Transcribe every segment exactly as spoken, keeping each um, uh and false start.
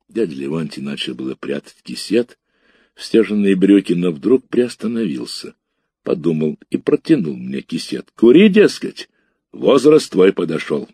Дядя Левонтий начал было прятать кисет в стяженные брюки, но вдруг приостановился, подумал и протянул мне кисет. «Кури, дескать, возраст твой подошел».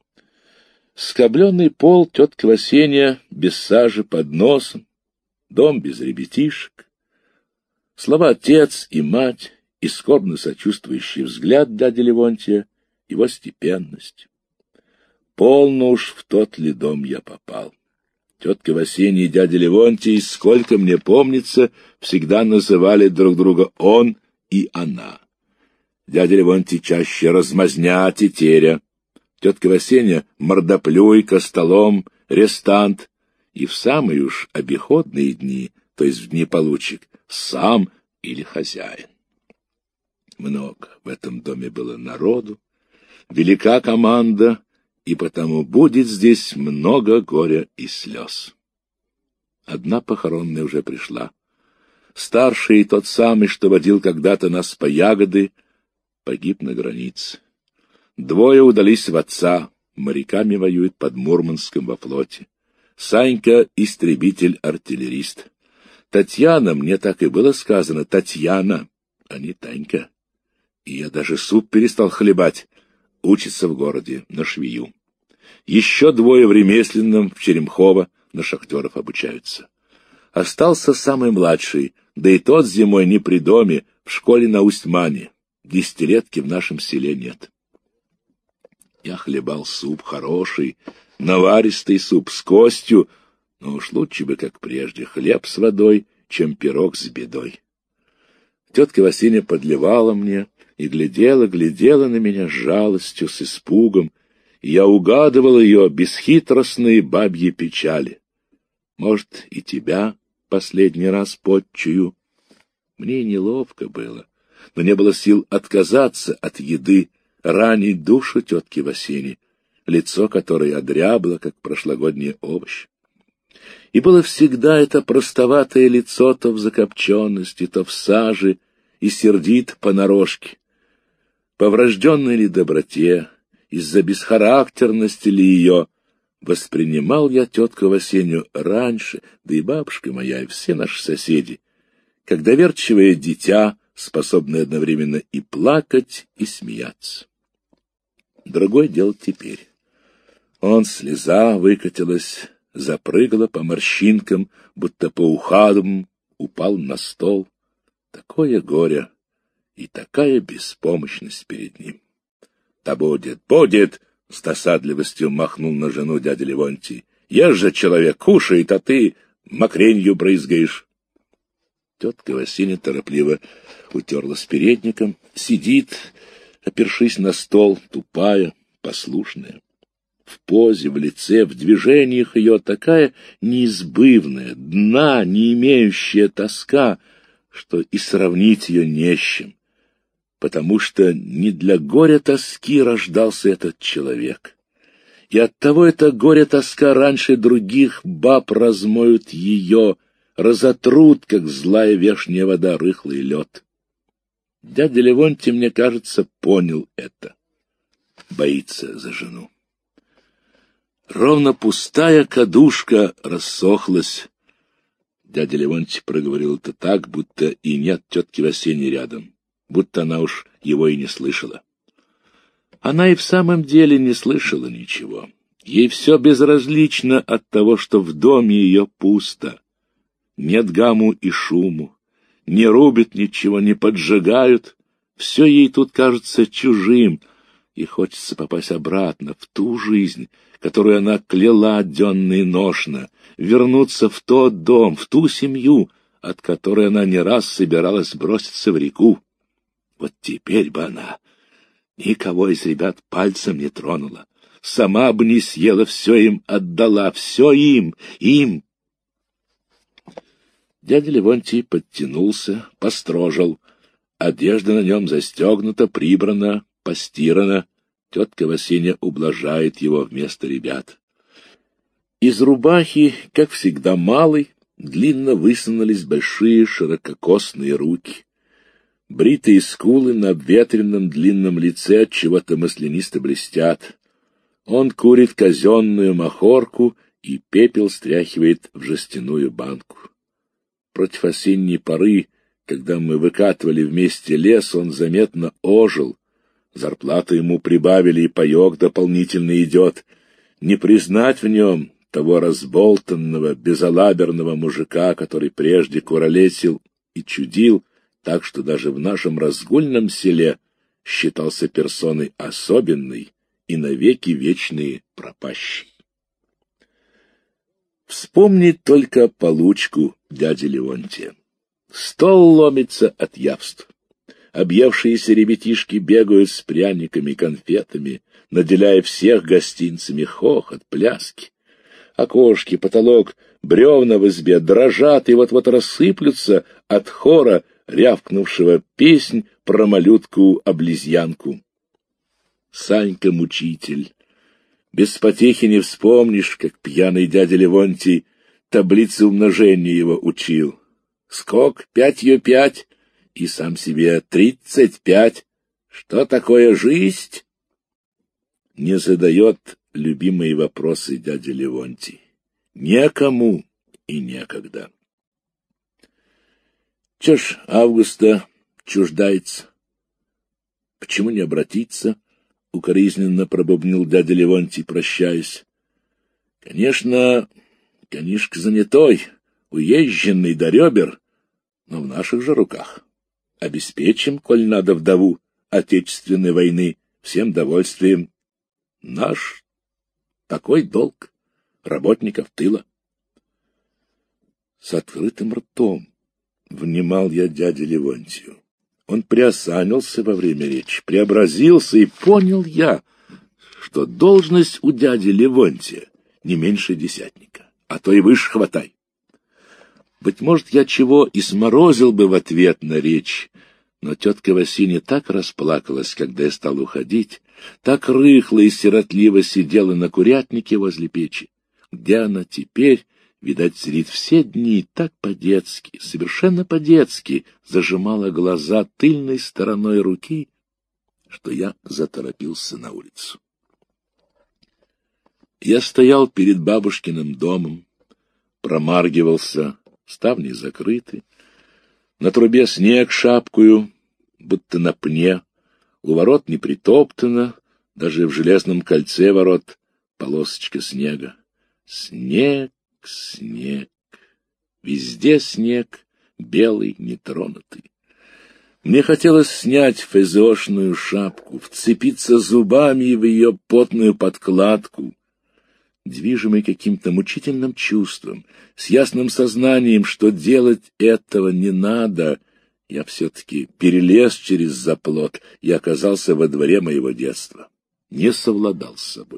Скобленный пол, тетка Васенья без сажи под носом, дом без ребятишек, слова «отец» и «мать» и скорбно сочувствующий взгляд дяди Левонтия, его степенность. Полно уж в тот ли дом я попал. Тетка Васенья и дядя Левонтий, сколько мне помнится, всегда называли друг друга «он» и «она». Дядя Левонтий чаще размазня, тетеря. Тетка Васенья — мордоплюй, костолом, рестант. И в самые уж обиходные дни, то есть в дни получек, сам или хозяин. Много в этом доме было народу, велика команда, и потому будет здесь много горя и слез. Одна похоронная уже пришла. Старший, тот самый, что водил когда-то нас по ягоды, погиб на границе. Двое удались в отца, моряками воюет под Мурманском во флоте. Санька — истребитель-артиллерист. Татьяна, мне так и было сказано, Татьяна, а не Танька. И я даже суп перестал хлебать. Учится в городе, на швею. Еще двое в ремесленном, в Черемхово, на шахтеров обучаются. Остался самый младший, да и тот зимой не при доме, в школе на Усть-Мане. Десятилетки в нашем селе нет. Я хлебал суп хороший, наваристый суп с костью, но уж лучше бы, как прежде, хлеб с водой, чем пирог с бедой. Тетка Васенья подливала мне и глядела, глядела на меня с жалостью, с испугом, и я угадывал ее бесхитростные бабьи печали. Может, и тебя последний раз подчую. Мне неловко было, но не было сил отказаться от еды, ранить душу тетки Васени, лицо которой одрябло, как прошлогодний овощ. И было всегда это простоватое лицо то в закопченности, то в саже, и сердит понарошке. По врожденной ли доброте, из-за бесхарактерности ли ее, воспринимал я тетку Васенью раньше, да и бабушка моя, и все наши соседи, как доверчивое дитя, способное одновременно и плакать, и смеяться. Другое дело теперь. Он, слеза выкатилась, запрыгала по морщинкам, будто по ухабам, упал на стол. Такое горе и такая беспомощность перед ним. — Да будет, будет! — с досадливостью махнул на жену дядя Левонтий. — Ешь же, человек, кушает, а ты мокренью брызгаешь. Тетка Васенья торопливо утерлась передником, сидит, опершись на стол, тупая, послушная. В позе, в лице, в движениях ее такая неизбывная, дна не имеющая тоска, что и сравнить ее не с чем, потому что не для горя-тоски рождался этот человек. И оттого эта горе-тоска раньше других баб размоют ее, разотрут, как злая вешняя вода, рыхлый лед. Дядя Левонтий, мне кажется, понял это. Боится за жену. Ровно пустая кадушка рассохлась. Дядя Левонтий проговорил это так, будто и нет тетки Васеньи рядом, будто она уж его и не слышала. Она и в самом деле не слышала ничего. Ей все безразлично от того, что в доме ее пусто. Нет гаму и шуму, не рубят ничего, не поджигают. Все ей тут кажется чужим, и хочется попасть обратно в ту жизнь, которую она кляла денно и ношно, вернуться в тот дом, в ту семью, от которой она не раз собиралась броситься в реку. Вот теперь бы она никого из ребят пальцем не тронула, сама бы не съела, все им отдала, все им, им. Дядя Левонтий подтянулся, построжил. Одежда на нем застегнута, прибрана, постирана. Тетка Васенья ублажает его вместо ребят. Из рубахи, как всегда малой, длинно высунулись большие ширококосные руки. Бритые скулы на обветренном длинном лице от чего-то маслянисто блестят. Он курит казенную махорку и пепел стряхивает в жестяную банку. Против осенней поры, когда мы выкатывали вместе лес, он заметно ожил. Зарплату ему прибавили, и паёк дополнительно идет. Не признать в нем того разболтанного, безалаберного мужика, который прежде куролесил и чудил, так что даже в нашем разгульном селе считался персоной особенной и навеки вечной пропащей. Вспомнить только получку дяди Леонтия. Стол ломится от явств. Объевшиеся ребятишки бегают с пряниками, конфетами, наделяя всех гостинцами, хохот, пляски. Окошки, потолок, бревна в избе дрожат и вот-вот рассыплются от хора, рявкнувшего песнь про малютку-облизьянку. Санька-мучитель. Без потехи не вспомнишь, как пьяный дядя Левонтий таблицы умножения его учил. Скок пятью пять, и сам себе тридцать пять. Что такое жизнь? Не задает любимые вопросы дядя Левонтий. Некому и некогда. Че ж Августа чуждается? Почему не обратиться? Укоризненно пробубнил дядя Левонтий, прощаясь. Конечно, конишка занятой, уезженный до ребер, но в наших же руках. Обеспечим, коль надо, вдову Отечественной войны всем довольствием. Наш такой долг работников тыла. С открытым ртом внимал я дяде Левонтию. Он приосанился во время речи, преобразился, и понял я, что должность у дяди Левонтия не меньше десятника, а то и выше хватай. Быть может, я чего и сморозил бы в ответ на речь, но тетка Васиня так расплакалась, когда я стал уходить, так рыхло и сиротливо сидела на курятнике возле печи. Где она теперь? Видать, сидит все дни так по-детски, совершенно по-детски, зажимала глаза тыльной стороной руки, что я заторопился на улицу. Я стоял перед бабушкиным домом, промаргивался, ставни закрыты, на трубе снег шапкую, будто на пне, у ворот не притоптано, даже в железном кольце ворот полосочка снега. Снег, снег, везде снег, белый, нетронутый. Мне хотелось снять фезошную шапку, вцепиться зубами в ее потную подкладку. Движимый каким-то мучительным чувством, с ясным сознанием, что делать этого не надо, я все-таки перелез через заплот и оказался во дворе моего детства. Не совладал с собой.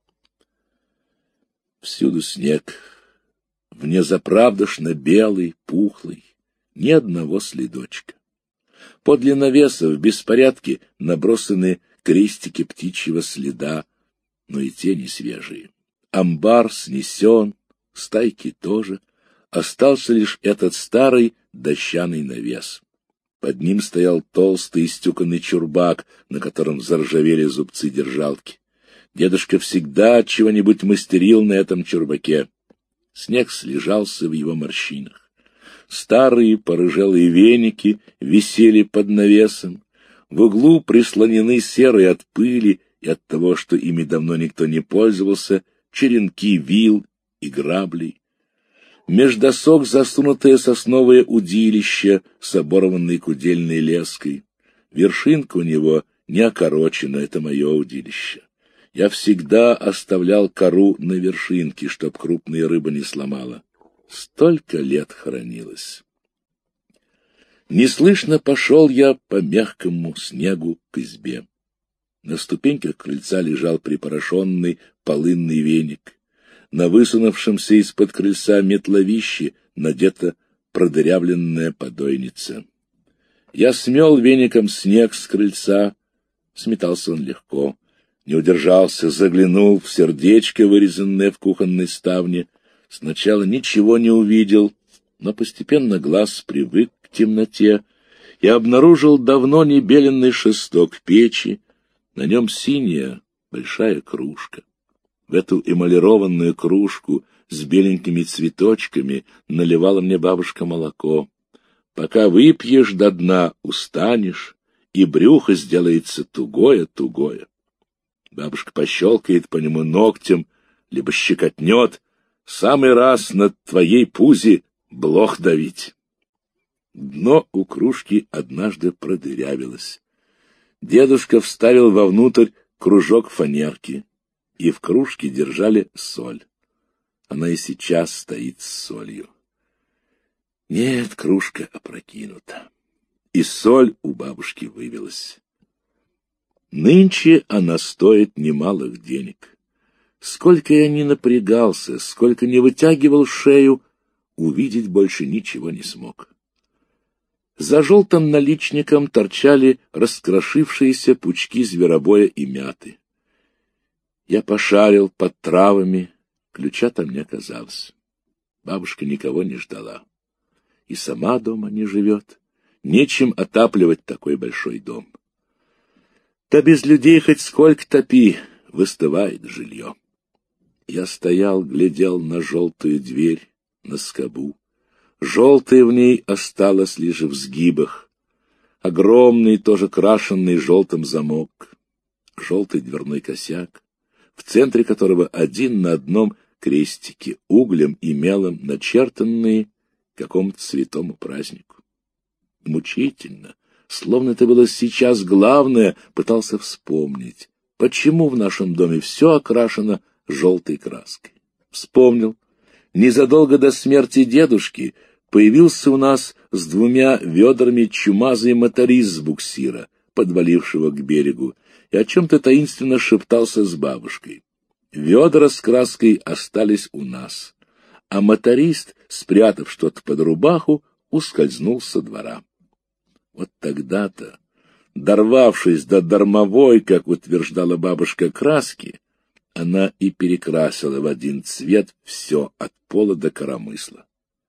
Всюду снег, внезаправдошно белый, пухлый, ни одного следочка. Подле навеса в беспорядке набросаны крестики птичьего следа, но и тени свежие. Амбар снесен, стайки тоже, остался лишь этот старый дощаный навес. Под ним стоял толстый истюканный чурбак, на котором заржавели зубцы держалки. Дедушка всегда чего-нибудь мастерил на этом чурбаке. Снег слежался в его морщинах. Старые порыжелые веники висели под навесом. В углу прислонены серые от пыли и от того, что ими давно никто не пользовался, черенки вил и граблей. Меж досок засунутое сосновое удилище с оборванной кудельной леской. Вершинка у него не окорочена, это мое удилище. Я всегда оставлял кору на вершинке, чтоб крупная рыба не сломала. Столько лет хранилось. Неслышно пошел я по мягкому снегу к избе. На ступеньках крыльца лежал припорошенный полынный веник. На высунувшемся из-под крыльца метловище надета продырявленная подойница. Я смел веником снег с крыльца, сметался он легко. Не удержался, заглянул в сердечко, вырезанное в кухонной ставне. Сначала ничего не увидел, но постепенно глаз привык к темноте и обнаружил давно не беленный шесток печи, на нем синяя большая кружка. В эту эмалированную кружку с беленькими цветочками наливала мне бабушка молоко. Пока выпьешь до дна, устанешь, и брюхо сделается тугое-тугое. Бабушка пощелкает по нему ногтем, либо щекотнет, самый раз над твоей пузи блох давить. Дно у кружки однажды продырявилось. Дедушка вставил вовнутрь кружок фанерки, и в кружке держали соль. Она и сейчас стоит с солью. Нет, кружка опрокинута, и соль у бабушки вывелась. Нынче она стоит немалых денег. Сколько я ни напрягался, сколько не вытягивал шею, увидеть больше ничего не смог. За желтым наличником торчали раскрошившиеся пучки зверобоя и мяты. Я пошарил под травами, ключа там не оказалось. Бабушка никого не ждала. И сама дома не живет. Нечем отапливать такой большой дом. Да без людей хоть сколько топи, выстывает жилье. Я стоял, глядел на желтую дверь, на скобу. Желтое в ней осталось лишь в сгибах. Огромный, тоже крашенный желтым замок. Желтый дверной косяк, в центре которого один на одном крестике, углем и мелом начертанные какому-то святому празднику. Мучительно, словно это было сейчас главное, пытался вспомнить, почему в нашем доме все окрашено желтой краской. Вспомнил. Незадолго до смерти дедушки появился у нас с двумя ведрами чумазый моторист с буксира, подвалившего к берегу, и о чем-то таинственно шептался с бабушкой. Ведра с краской остались у нас, а моторист, спрятав что-то под рубаху, ускользнул со двора. Вот тогда-то, дорвавшись до дармовой, как утверждала бабушка, краски, она и перекрасила в один цвет все от пола до коромысла.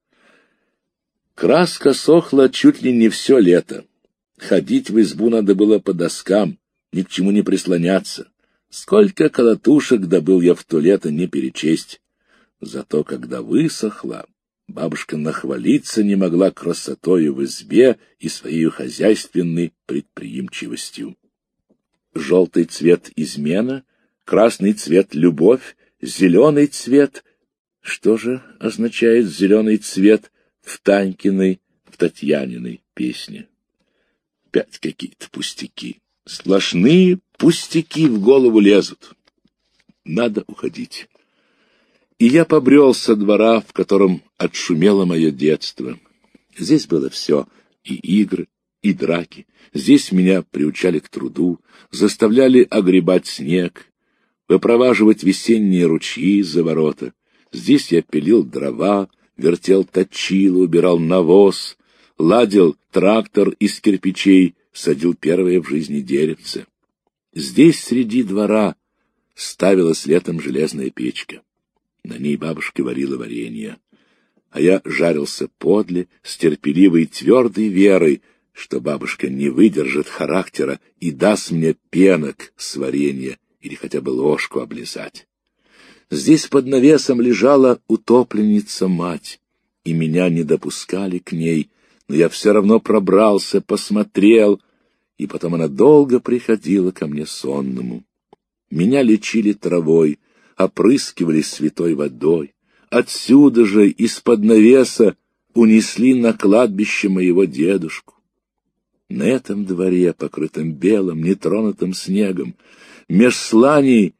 Краска сохла чуть ли не все лето. Ходить в избу надо было по доскам, ни к чему не прислоняться. Сколько колотушек добыл я в то лето, не перечесть. Зато когда высохла, бабушка нахвалиться не могла красотою в избе и своей хозяйственной предприимчивостью. Желтый цвет — измена, красный цвет — любовь, зеленый цвет. Что же означает зеленый цвет в Танькиной, в Татьяниной песне? Опять какие-то пустяки. Сплошные пустяки в голову лезут. Надо уходить. И я побрел со двора, в котором отшумело мое детство. Здесь было все — и игры, и драки. Здесь меня приучали к труду, заставляли огребать снег, выпроваживать весенние ручьи за ворота. Здесь я пилил дрова, вертел точилу, убирал навоз, ладил трактор из кирпичей, садил первое в жизни деревце. Здесь среди двора ставилась летом железная печка. На ней бабушка варила варенье, а я жарился подле с терпеливой твердой верой, что бабушка не выдержит характера и даст мне пенок с варенья или хотя бы ложку облизать. Здесь под навесом лежала утопленница-мать, и меня не допускали к ней, но я все равно пробрался, посмотрел, и потом она долго приходила ко мне сонному. Меня лечили травой, опрыскивали святой водой. Отсюда же, из-под навеса, унесли на кладбище моего дедушку. На этом дворе, покрытом белым, нетронутым снегом, меж сланей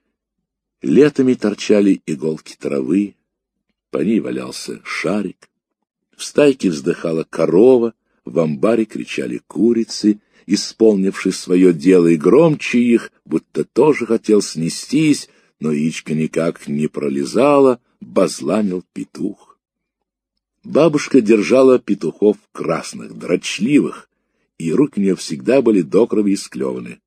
летами торчали иголки травы, по ней валялся шарик. В стайке вздыхала корова, в амбаре кричали курицы, исполнивши свое дело, и громче их, будто тоже хотел снестись, но яичко никак не пролезало, базламил петух. Бабушка держала петухов красных, дрочливых, и руки у нее всегда были до крови исклеваны.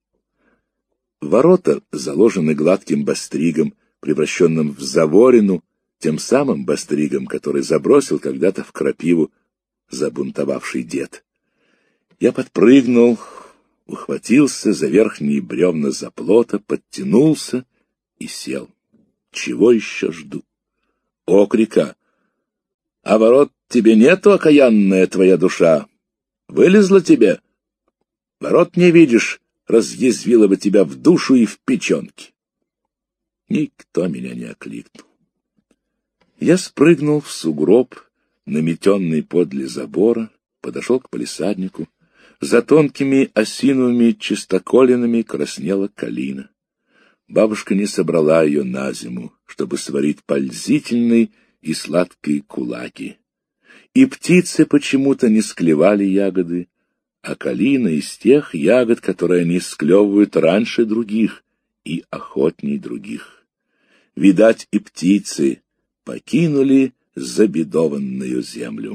Ворота заложены гладким бастригом, превращенным в заворину, тем самым бастригом, который забросил когда-то в крапиву забунтовавший дед. Я подпрыгнул, ухватился за верхние бревна заплота, подтянулся и сел. чего еще жду? Окрика. А ворот тебе нету, окаянная твоя душа? Вылезла тебе? Ворот не видишь, разъязвила бы тебя в душу и в печенки. Никто меня не окликнул. Я спрыгнул в сугроб, наметенный подле забора, подошел к палисаднику. За тонкими осиновыми чистоколинами краснела калина. Бабушка не собрала ее на зиму, чтобы сварить пользительной и сладкой кулаги. И птицы почему-то не склевали ягоды, а калина из тех ягод, которые они склевывают раньше других и охотней других. Видать, и птицы покинули забедованную землю.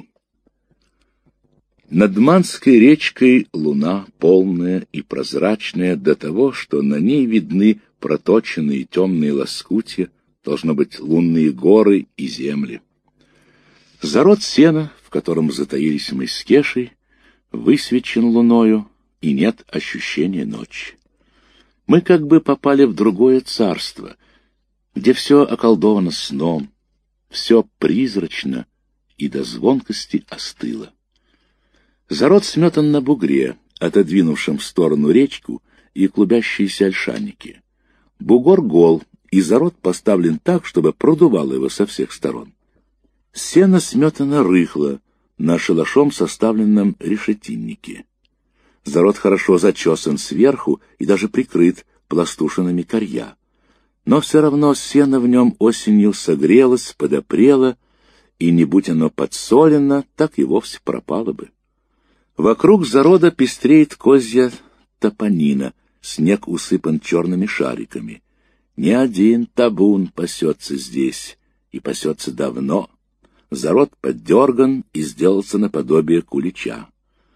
Над Манской речкой луна полная и прозрачная до того, что на ней видны проточенные темные лоскутья, должно быть, лунные горы и земли. Зарод сена, в котором затаились мы с Кешей, высвечен луною, и нет ощущения ночи. Мы как бы попали в другое царство, где все околдовано сном, все призрачно и до звонкости остыло. Зарод сметан на бугре, отодвинувшем в сторону речку и клубящиеся ольшанники. Бугор гол, и зарод поставлен так, чтобы продувало его со всех сторон. Сено сметано рыхло, на шалашом составленном решетиннике. Зарод хорошо зачесан сверху и даже прикрыт пластушинами корья. Но все равно сено в нем осенью согрелось, подопрело, и не будь оно подсолено, так и вовсе пропало бы. Вокруг зарода пестреет козья топонина, снег усыпан черными шариками. Не один табун пасется здесь, и пасется давно. Зарод поддерган и сделался наподобие кулича.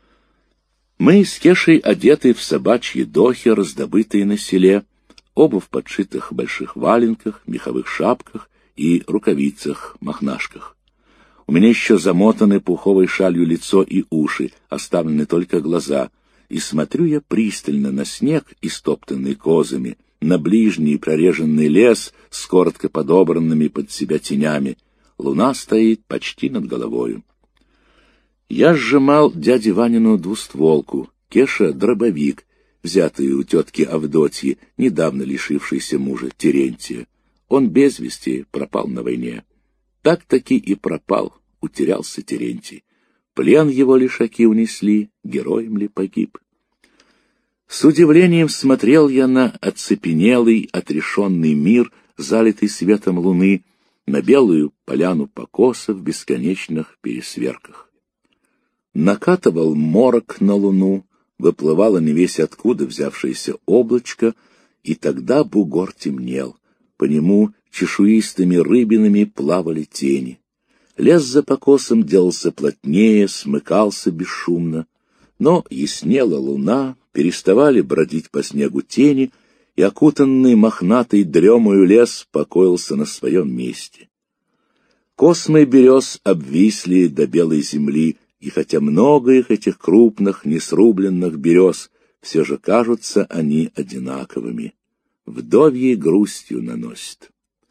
Мы с Кешей одеты в собачьи дохи, раздобытые на селе, оба в подшитых больших валенках, меховых шапках и рукавицах-мохнашках. У меня еще замотаны пуховой шалью лицо и уши, оставлены только глаза, и смотрю я пристально на снег, истоптанный козами, на ближний прореженный лес с коротко подобранными под себя тенями. Луна стоит почти над головою. Я сжимал дяде Ванину двустволку, Кеша — дробовик, взятый у тетки Авдотьи, недавно лишившейся мужа Терентия. Он без вести пропал на войне. Так-таки и пропал, утерялся Терентий. Плен его лишаки унесли, героем ли погиб? С удивлением смотрел я на оцепенелый, отрешенный мир, залитый светом луны, на белую поляну покоса в бесконечных пересверках. Накатывал морок на луну, выплывало невесть откуда взявшееся облачко, и тогда бугор темнел, по нему чешуистыми рыбинами плавали тени. Лес за покосом делался плотнее, смыкался бесшумно, но яснела луна, переставали бродить по снегу тени, и окутанный мохнатой дремою лес покоился на своем месте. Космы берез обвисли до белой земли, и хотя много их, этих крупных, несрубленных берез, все же кажутся они одинаковыми. Вдовьей грустью наносит.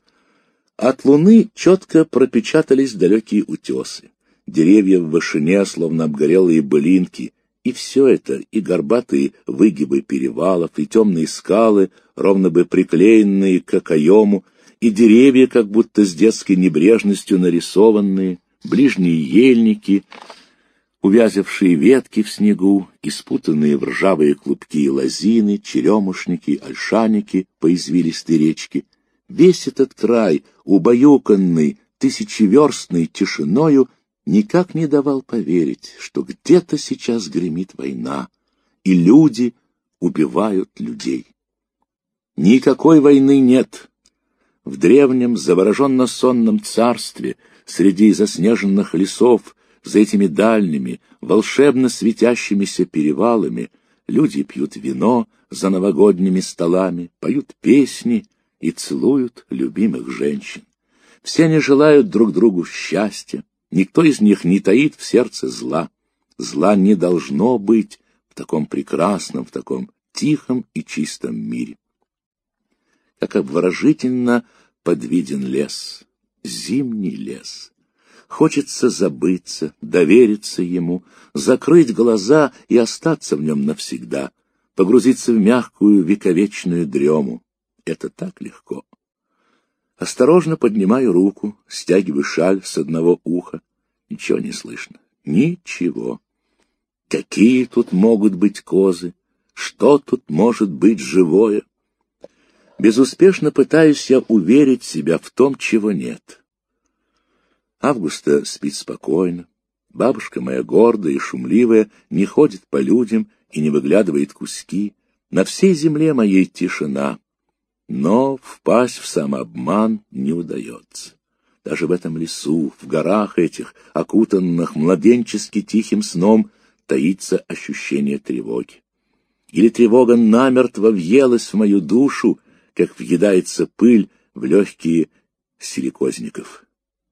От луны четко пропечатались далекие утесы, деревья в вышине, словно обгорелые былинки, и все это, и горбатые выгибы перевалов, и темные скалы, ровно бы приклеенные к окоему, и деревья, как будто с детской небрежностью нарисованные, ближние ельники, увязавшие ветки в снегу, и спутанные в ржавые клубки лозины, черемушники, ольшаники по извилистой речке. Весь этот край, убаюканный тысячеверстной тишиною, никак не давал поверить, что где-то сейчас гремит война, и люди убивают людей. Никакой войны нет. В древнем завороженно-сонном царстве, среди заснеженных лесов, за этими дальними, волшебно светящимися перевалами, люди пьют вино за новогодними столами, поют песни и целуют любимых женщин. Все они желают друг другу счастья, никто из них не таит в сердце зла. Зла не должно быть в таком прекрасном, в таком тихом и чистом мире. Как обворожительно подвиден лес, зимний лес. Хочется забыться, довериться ему, закрыть глаза и остаться в нем навсегда, погрузиться в мягкую вековечную дрему. Это так легко. Осторожно поднимаю руку, стягиваю шаль с одного уха. Ничего не слышно. Ничего. Какие тут могут быть козы? Что тут может быть живое? Безуспешно пытаюсь я уверить себя в том, чего нет. Августа спит спокойно. Бабушка моя гордая и шумливая не ходит по людям и не выглядывает куски. На всей земле моей тишина. Но впасть в самообман не удается. Даже в этом лесу, в горах этих, окутанных младенчески тихим сном, таится ощущение тревоги. Или тревога намертво въелась в мою душу, как въедается пыль в легкие силикозников.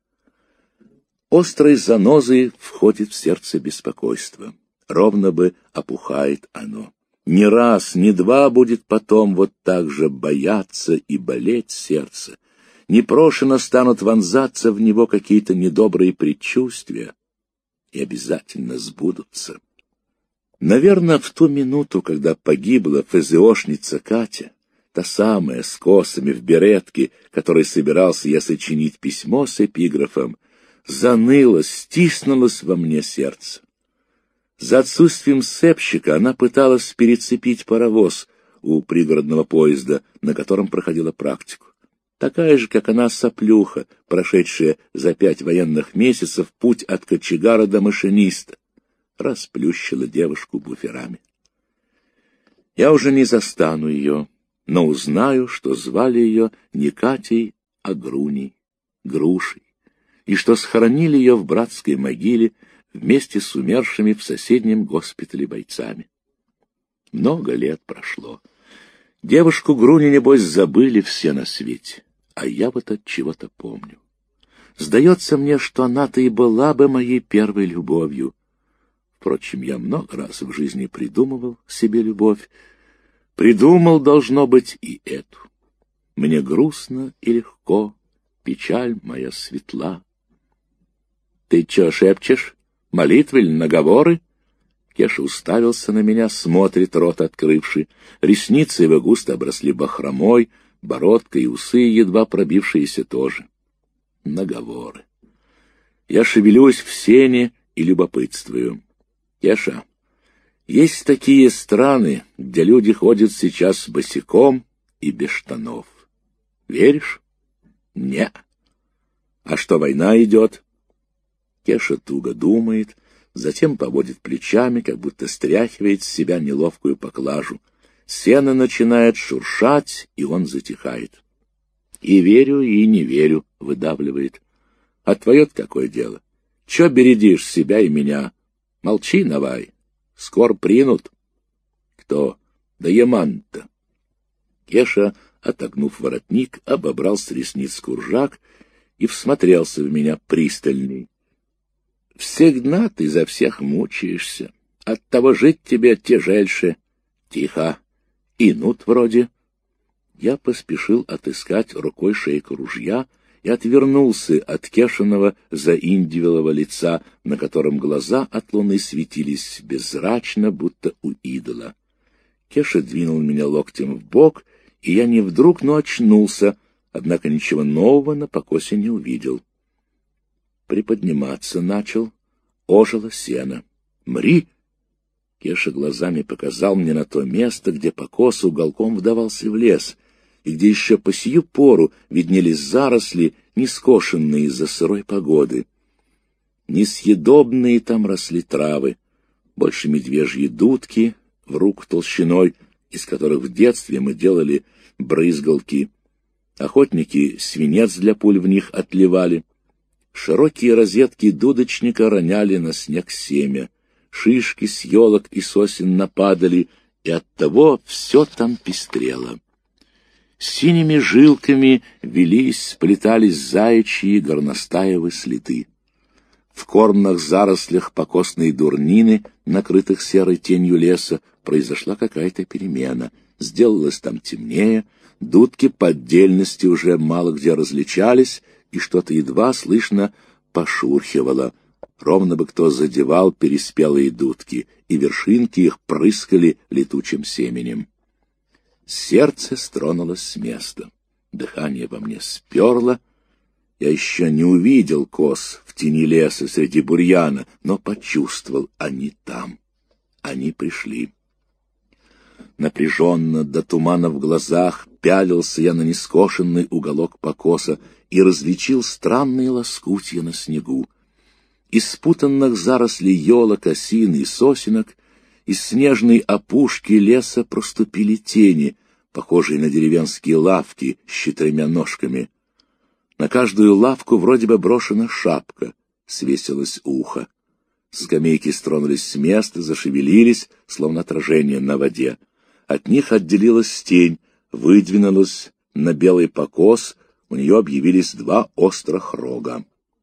Острой занозой входит в сердце беспокойство. Ровно бы опухает оно. Ни раз, ни два будет потом вот так же бояться и болеть сердце. Непрошено станут вонзаться в него какие-то недобрые предчувствия и обязательно сбудутся. Наверное, в ту минуту, когда погибла фазиошница Катя, та самая с косами в беретке, которой собирался я сочинить письмо с эпиграфом, заныло, стиснулось во мне сердце. За отсутствием сцепщика она пыталась перецепить паровоз у пригородного поезда, на котором проходила практику. Такая же, как она, соплюха, прошедшая за пять военных месяцев путь от кочегара до машиниста, расплющила девушку буферами. Я уже не застану ее, но узнаю, что звали ее не Катей, а Груней, Грушей, и что схоронили ее в братской могиле вместе с умершими в соседнем госпитале бойцами. Много лет прошло. Девушку Груни, небось, забыли все на свете, а я вот от чего-то помню. Сдается мне, что она-то и была бы моей первой любовью. Впрочем, я много раз в жизни придумывал себе любовь. Придумал, должно быть, и эту. Мне грустно и легко, печаль моя светла. Ты чё шепчешь? Молитвы или наговоры? Кеша уставился на меня, смотрит, рот открывший. Ресницы его густо обросли бахромой, бородка и усы, едва пробившиеся, тоже. Наговоры. Я шевелюсь в сене и любопытствую. Кеша, есть такие страны, где люди ходят сейчас босиком и без штанов. Веришь? Не. А что, война идет? Кеша туго думает, затем поводит плечами, как будто стряхивает с себя неловкую поклажу. Сено начинает шуршать, и он затихает. И верю, и не верю, выдавливает. А твое-то какое дело? Че бередишь себя и меня? Молчи, Навай. Скоро принут. Кто? Да Яман-то. Кеша, отогнув воротник, обобрал с ресниц куржак и всмотрелся в меня пристальней. Всегда ты за всех мучаешься. Оттого жить тебе тяжельше. Тихо. Инут вроде. Я поспешил отыскать рукой шейку ружья и отвернулся от Кешиного заиндивелого лица, на котором глаза от луны светились беззрачно, будто у идола. Кеша двинул меня локтем в бок, и я не вдруг, но очнулся, однако ничего нового на покосе не увидел. Приподниматься начал, ожило сено. «Мри!» Кеша глазами показал мне на то место, где покос уголком вдавался в лес, и где еще по сию пору виднелись заросли, не скошенные из-за сырой погоды. Несъедобные там росли травы, больше медвежьи дудки, в руку толщиной, из которых в детстве мы делали брызгалки. Охотники свинец для пуль в них отливали. Широкие розетки дудочника роняли на снег семя. Шишки с елок и сосен нападали, и оттого все там пестрело. Синими жилками велись, сплетались заячьи горностаевы следы. В кормных зарослях покосной дурнины, накрытых серой тенью леса, произошла какая-то перемена. Сделалось там темнее, Дудки по отдельности уже мало где различались, и что-то едва слышно пошурхивало. Ровно бы кто задевал переспелые дудки, и вершинки их прыскали летучим семенем. Сердце стронулось с места. Дыхание во мне сперло. Я еще не увидел коз в тени леса среди бурьяна, но почувствовал, они там. Они пришли. Напряженно, до тумана в глазах, пялился я на нескошенный уголок покоса и различил странные лоскутья на снегу. Из спутанных зарослей елок, осин и сосенок, из снежной опушки леса проступили тени, похожие на деревенские лавки с четырьмя ножками. На каждую лавку вроде бы брошена шапка, свесилось ухо. Скамейки стронулись с места, зашевелились, словно отражение на воде. От них отделилась тень, выдвинулась на белый покос, у нее объявились два острых рога.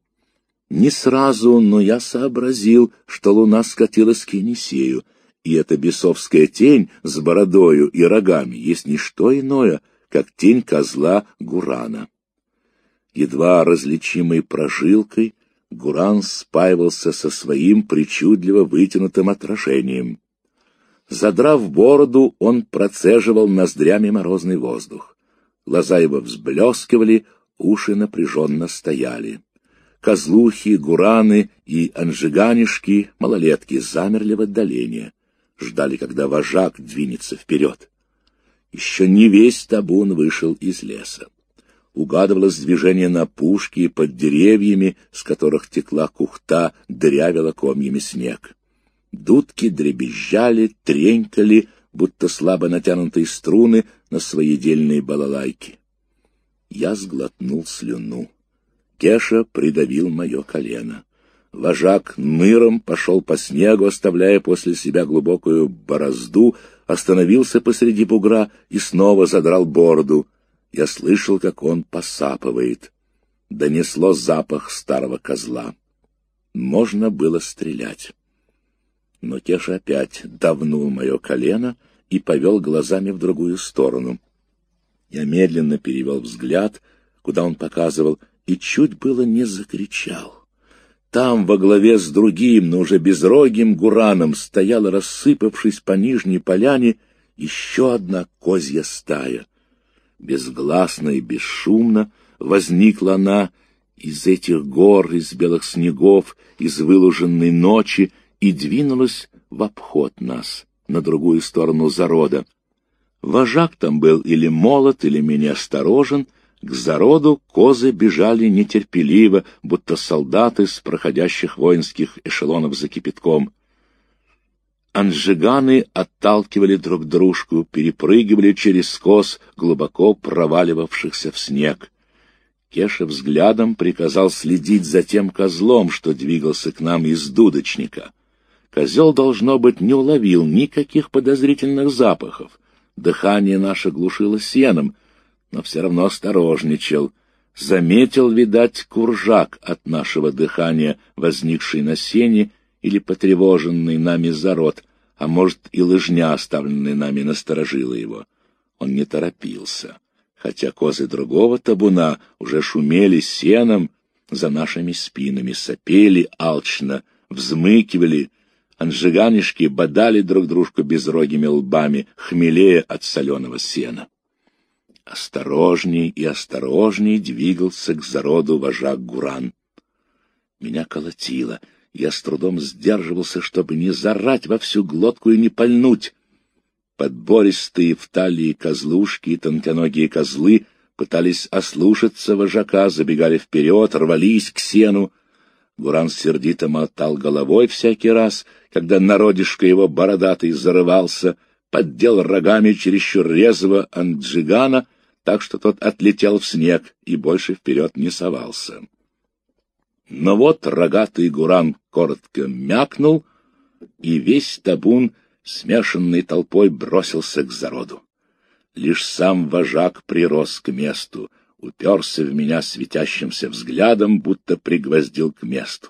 Не сразу, но я сообразил, что луна скатилась к Енисею, и эта бесовская тень с бородою и рогами есть не что иное, как тень козла Гурана. Едва различимой прожилкой Гуран спаивался со своим причудливо вытянутым отражением. Задрав бороду, он процеживал ноздрями морозный воздух. Глаза его взблескивали, уши напряженно стояли. Козлухи, гураны и анжиганишки, малолетки, замерли в отдалении, ждали, когда вожак двинется вперед. Еще не весь табун вышел из леса. Угадывалось движение на опушке и под деревьями, с которых текла кухта, дырявила комьями снег. Дудки дребезжали, тренькали, будто слабо натянутые струны на своедельные балалайки. Я сглотнул слюну. Кеша придавил мое колено. Вожак ныром пошел по снегу, оставляя после себя глубокую борозду, остановился посреди бугра и снова задрал бороду. Я слышал, как он посапывает. Донесло запах старого козла. Можно было стрелять. Но Кеша опять давнул мое колено и повел глазами в другую сторону. Я медленно перевел взгляд, куда он показывал, и чуть было не закричал. Там, во главе с другим, но уже безрогим гураном, стояла, рассыпавшись по нижней поляне, еще одна козья стая. Безгласно и бесшумно возникла она из этих гор, из белых снегов, из вылуженной ночи, и двинулась в обход нас, на другую сторону зарода. Вожак там был или молод, или менее осторожен. К зароду козы бежали нетерпеливо, будто солдаты с проходящих воинских эшелонов за кипятком. Анжиганы отталкивали друг дружку, перепрыгивали через коз, глубоко проваливавшихся в снег. Кеша взглядом приказал следить за тем козлом, что двигался к нам из дудочника. Козел, должно быть, не уловил никаких подозрительных запахов. Дыхание наше глушило сеном, но все равно осторожничал. Заметил, видать, куржак от нашего дыхания, возникший на сене или потревоженный нами зарод, а может, и лыжня, оставленная нами, насторожила его. Он не торопился, хотя козы другого табуна уже шумели сеном за нашими спинами, сопели алчно, взмыкивали. Анжиганишки бодали друг дружку безрогими лбами, хмелея от соленого сена. Осторожней и осторожней двигался к зароду вожак Гуран. Меня колотило, я с трудом сдерживался, чтобы не зарать во всю глотку и не пальнуть. Подбористые в талии козлушки и тонконогие козлы пытались ослушаться вожака, забегали вперед, рвались к сену. Гуран сердито мотал головой всякий раз, когда народишко его бородатый зарывался, поддел рогами чересчур резвого Анджигана, так что тот отлетел в снег и больше вперед не совался. Но вот рогатый Гуран коротко мякнул, и весь табун, смешанный толпой, бросился к зароду. Лишь сам вожак прирос к месту, уперся в меня светящимся взглядом, будто пригвоздил к месту.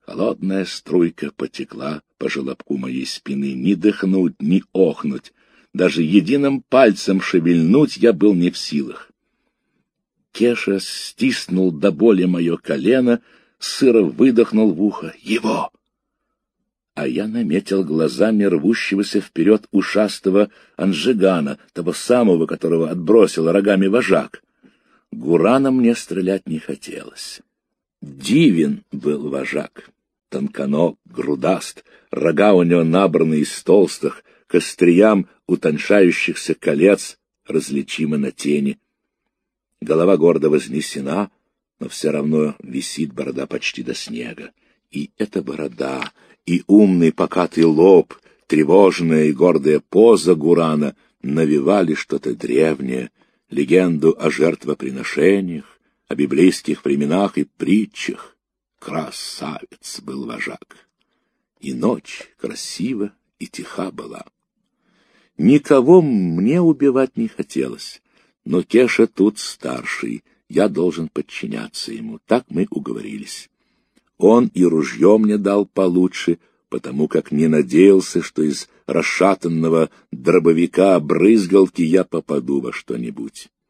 Холодная струйка потекла по желобку моей спины, ни дыхнуть, ни охнуть. даже единым пальцем шевельнуть я был не в силах. Кеша стиснул до боли мое колено, сыро выдохнул в ухо: «Его!» А я наметил глазами рвущегося вперед ушастого Анжигана, того самого, которого отбросил рогами вожак. Гурана мне стрелять не хотелось. Дивен был вожак. Тонконог, грудаст, рога у него набраны из толстых, к остриям утончающихся колец, различимы на тени. Голова гордо вознесена, но все равно висит борода почти до снега. И эта борода, и умный покатый лоб, тревожная и гордая поза Гурана навевали что-то древнее, легенду о жертвоприношениях, о библейских временах и притчах. Красавец был вожак. И ночь красива и тиха была. Никого мне убивать не хотелось, но Кеша тут старший, я должен подчиняться ему, так мы уговорились. Он и ружье мне дал получше, потому как не надеялся, что из расшатанного дробовика брызгалки я попаду во что-нибудь.